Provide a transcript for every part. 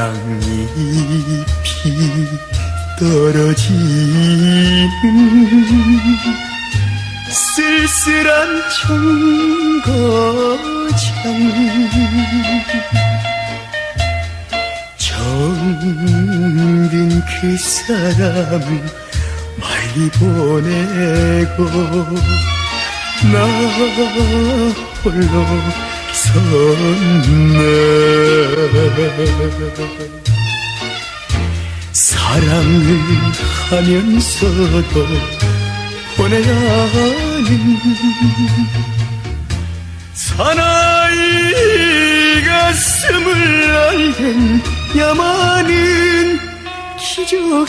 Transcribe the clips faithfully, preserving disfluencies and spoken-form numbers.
꽃향잎이 떨어지는 쓸쓸한 정거장, 정든 그 사람 멀리 보내고 나 홀로 섰네. 사랑을 하면서도 보내야 하는 사나이 가슴을 알겐 야만은 기적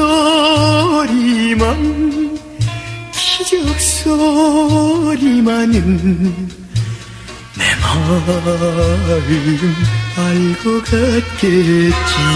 소리만, 기적 소리만은 내 마음 알고 갔겠지.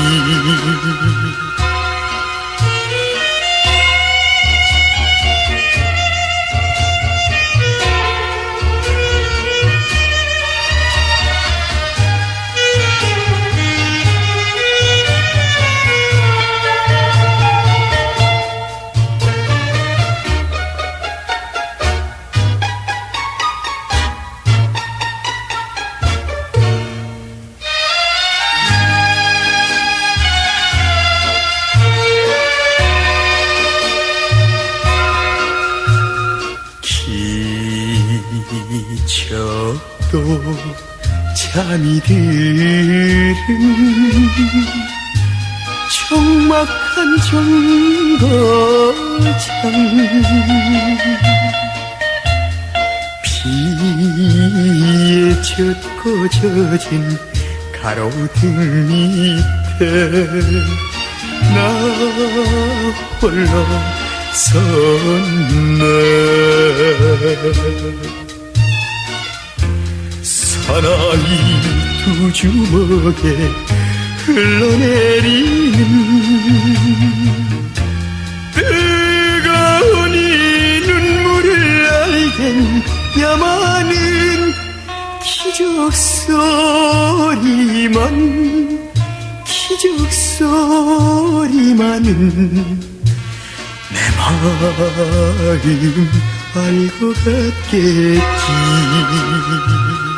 기적도 잠이 드는 적막한 정거장, 비에 젖고 젖은 가로등 밑에 나 홀로 섰네. 사나이 두 주먹에 흘러내리는 뜨거운 이 눈물을 알겐 야만은 기적 소리만, 기적 소리만은 내 마음 알고 갔겠지.